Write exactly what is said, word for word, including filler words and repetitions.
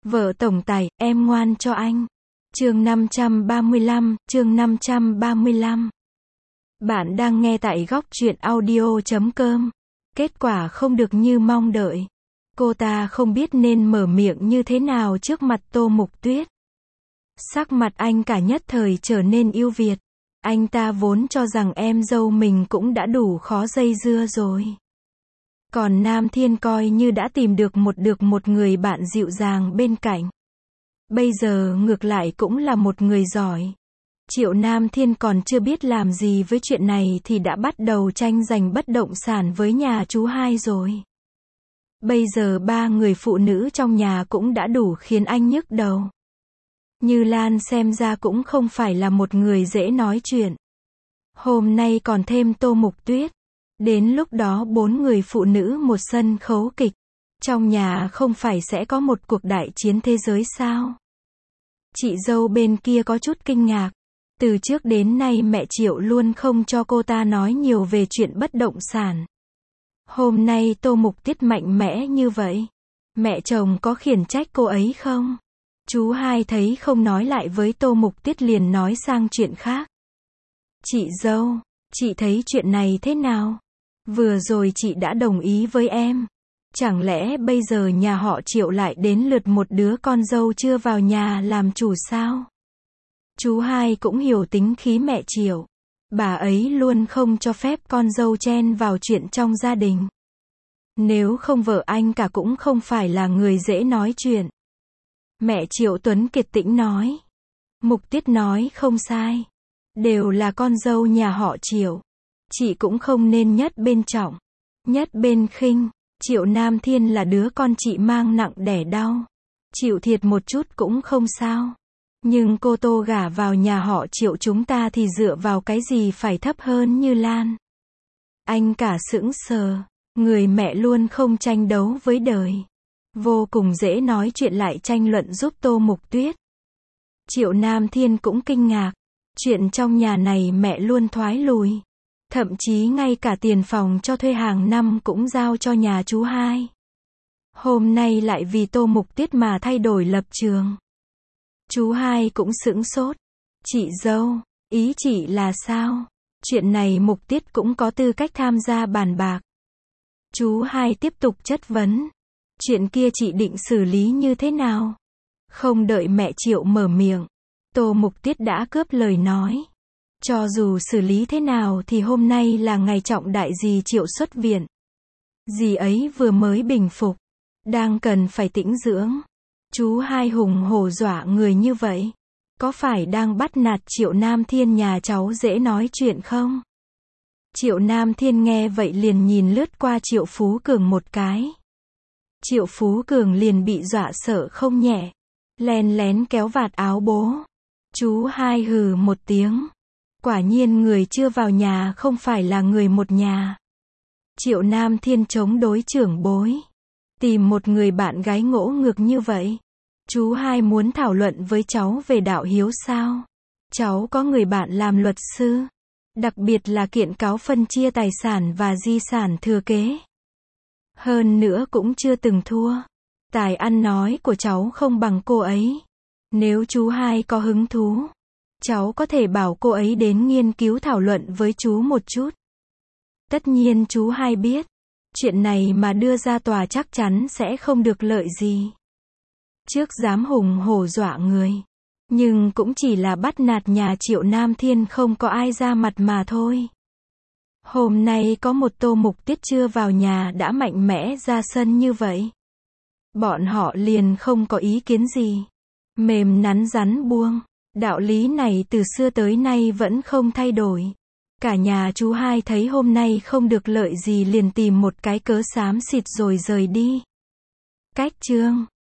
Vợ tổng tài, em ngoan cho anh. Chương năm trăm ba mươi lăm, chương năm trăm ba mươi lăm. Bạn đang nghe tại góc truyện audio chấm com. Kết quả không được như mong đợi. Cô ta không biết nên mở miệng như thế nào trước mặt Tô Mục Tuyết. Sắc mặt anh cả nhất thời trở nên ưu việt. Anh ta vốn cho rằng em dâu mình cũng đã đủ khó dây dưa rồi. Còn Nam Thiên coi như đã tìm được một được một người bạn dịu dàng bên cạnh. Bây giờ ngược lại cũng là một người giỏi. Triệu Nam Thiên còn chưa biết làm gì với chuyện này thì đã bắt đầu tranh giành bất động sản với nhà chú hai rồi. Bây giờ ba người phụ nữ trong nhà cũng đã đủ khiến anh nhức đầu. Như Lan xem ra cũng không phải là một người dễ nói chuyện. Hôm nay còn thêm Tô Mục Tuyết. Đến lúc đó bốn người phụ nữ một sân khấu kịch. Trong nhà không phải sẽ có một cuộc đại chiến thế giới sao? Chị dâu bên kia có chút kinh ngạc. Từ trước đến nay mẹ Triệu luôn không cho cô ta nói nhiều về chuyện bất động sản. Hôm nay Tô Mục Tuyết mạnh mẽ như vậy. Mẹ chồng có khiển trách cô ấy không? Chú hai thấy không nói lại với Tô Mục Tuyết liền nói sang chuyện khác. Chị dâu, chị thấy chuyện này thế nào? Vừa rồi chị đã đồng ý với em. Chẳng lẽ bây giờ nhà họ Triệu lại đến lượt một đứa con dâu chưa vào nhà làm chủ sao? Chú hai cũng hiểu tính khí mẹ Triệu. Bà ấy luôn không cho phép con dâu chen vào chuyện trong gia đình. Nếu không vợ anh cả cũng không phải là người dễ nói chuyện. Mẹ Triệu Tuấn Kiệt tĩnh nói. Mục Tuyết nói không sai. Đều là con dâu nhà họ Triệu. Chị cũng không nên nhất bên trọng, nhất bên khinh. Triệu Nam Thiên là đứa con chị mang nặng đẻ đau. Chịu thiệt một chút cũng không sao. Nhưng cô Tô gả vào nhà họ Triệu chúng ta thì dựa vào cái gì phải thấp hơn Như Lan? Anh cả sững sờ. Người mẹ luôn không tranh đấu với đời. Vô cùng dễ nói chuyện lại tranh luận giúp Tô Mục Tuyết. Triệu Nam Thiên cũng kinh ngạc. Chuyện trong nhà này mẹ luôn thoái lùi. Thậm chí ngay cả tiền phòng cho thuê hàng năm cũng giao cho nhà chú hai. Hôm nay lại vì Tô Mục Tuyết mà thay đổi lập trường. Chú hai cũng sững sốt. Chị dâu, ý chị là sao? Chuyện này Mục Tuyết cũng có tư cách tham gia bàn bạc. Chú hai tiếp tục chất vấn. Chuyện kia chị định xử lý như thế nào? Không đợi mẹ Triệu mở miệng. Tô Mục Tuyết đã cướp lời nói. Cho dù xử lý thế nào thì hôm nay là ngày trọng đại dì Triệu xuất viện. Dì ấy vừa mới bình phục. Đang cần phải tĩnh dưỡng. Chú hai hùng hổ dọa người như vậy. Có phải đang bắt nạt Triệu Nam Thiên nhà cháu dễ nói chuyện không? Triệu Nam Thiên nghe vậy liền nhìn lướt qua Triệu Phú Cường một cái. Triệu Phú Cường liền bị dọa sợ không nhẹ. Len lén kéo vạt áo bố. Chú hai hừ một tiếng. Quả nhiên người chưa vào nhà không phải là người một nhà. Triệu Nam Thiên chống đối trưởng bối. Tìm một người bạn gái ngỗ ngược như vậy. Chú hai muốn thảo luận với cháu về đạo hiếu sao? Cháu có người bạn làm luật sư. Đặc biệt là kiện cáo phân chia tài sản và di sản thừa kế. Hơn nữa cũng chưa từng thua. Tài ăn nói của cháu không bằng cô ấy. Nếu chú hai có hứng thú, cháu có thể bảo cô ấy đến nghiên cứu thảo luận với chú một chút. Tất nhiên chú hai biết. Chuyện này mà đưa ra tòa chắc chắn sẽ không được lợi gì. Trước dám hùng hổ dọa người. Nhưng cũng chỉ là bắt nạt nhà Triệu Nam Thiên không có ai ra mặt mà thôi. Hôm nay có một Tô Mục Tuyết chưa vào nhà đã mạnh mẽ ra sân như vậy. Bọn họ liền không có ý kiến gì. Mềm nắn rắn buông. Đạo lý này từ xưa tới nay vẫn không thay đổi. Cả nhà chú hai thấy hôm nay không được lợi gì liền tìm một cái cớ xám xịt rồi rời đi. Cách chương